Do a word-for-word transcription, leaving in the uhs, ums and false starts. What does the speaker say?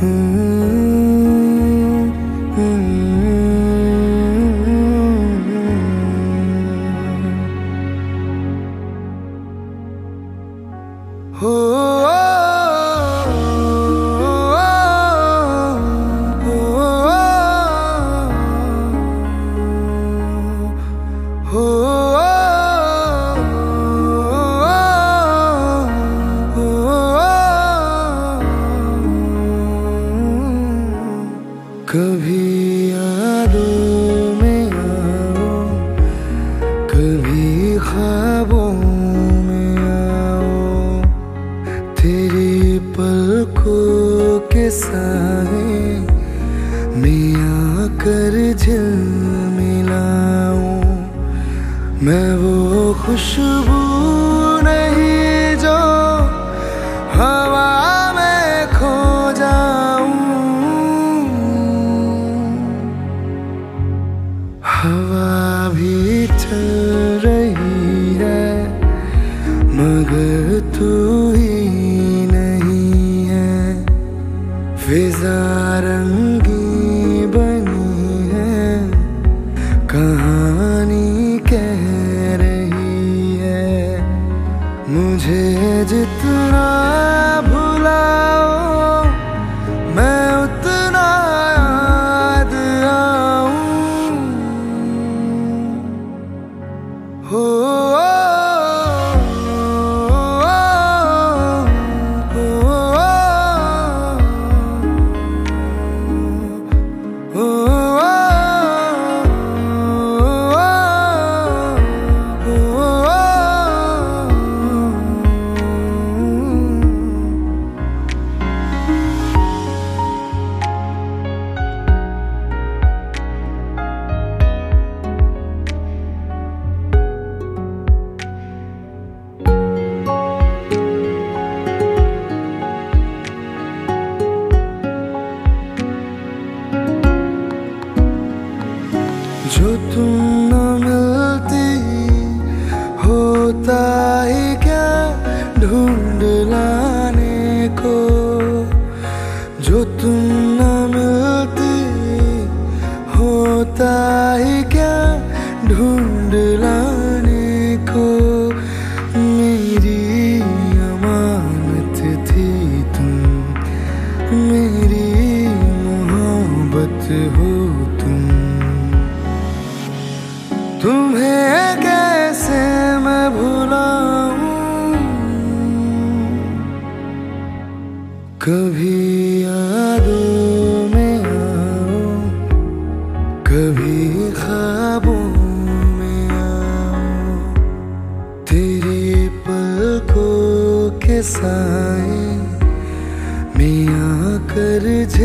कभी यादों में आओ, कभी ख्वाबों में आओ, तेरी पलकों के साए में आकर झिलमिलाऊं। मैं वो खुशबू नहीं जो हवा में खो जाऊं। हवा भी चल रही है मगर तू ही नहीं है। फिजा रंगी बनी है, कहानी कह रही है। मुझे जितना भुलाओ मैं उतना याद आऊं। हो जो तुम न मिलती होता ही क्या ढूंढ लाने को। जो तुम न मिलती होता ही क्या ढूंढ लाने को। मेरी अमानत थी तुम, मेरी मोहब्बत हो तुम। तुम्हें कैसे मैं भुलाऊं। कभी यादों में आओ, कभी ख्वाबों में आओ, तेरी पलकों के साए में आकर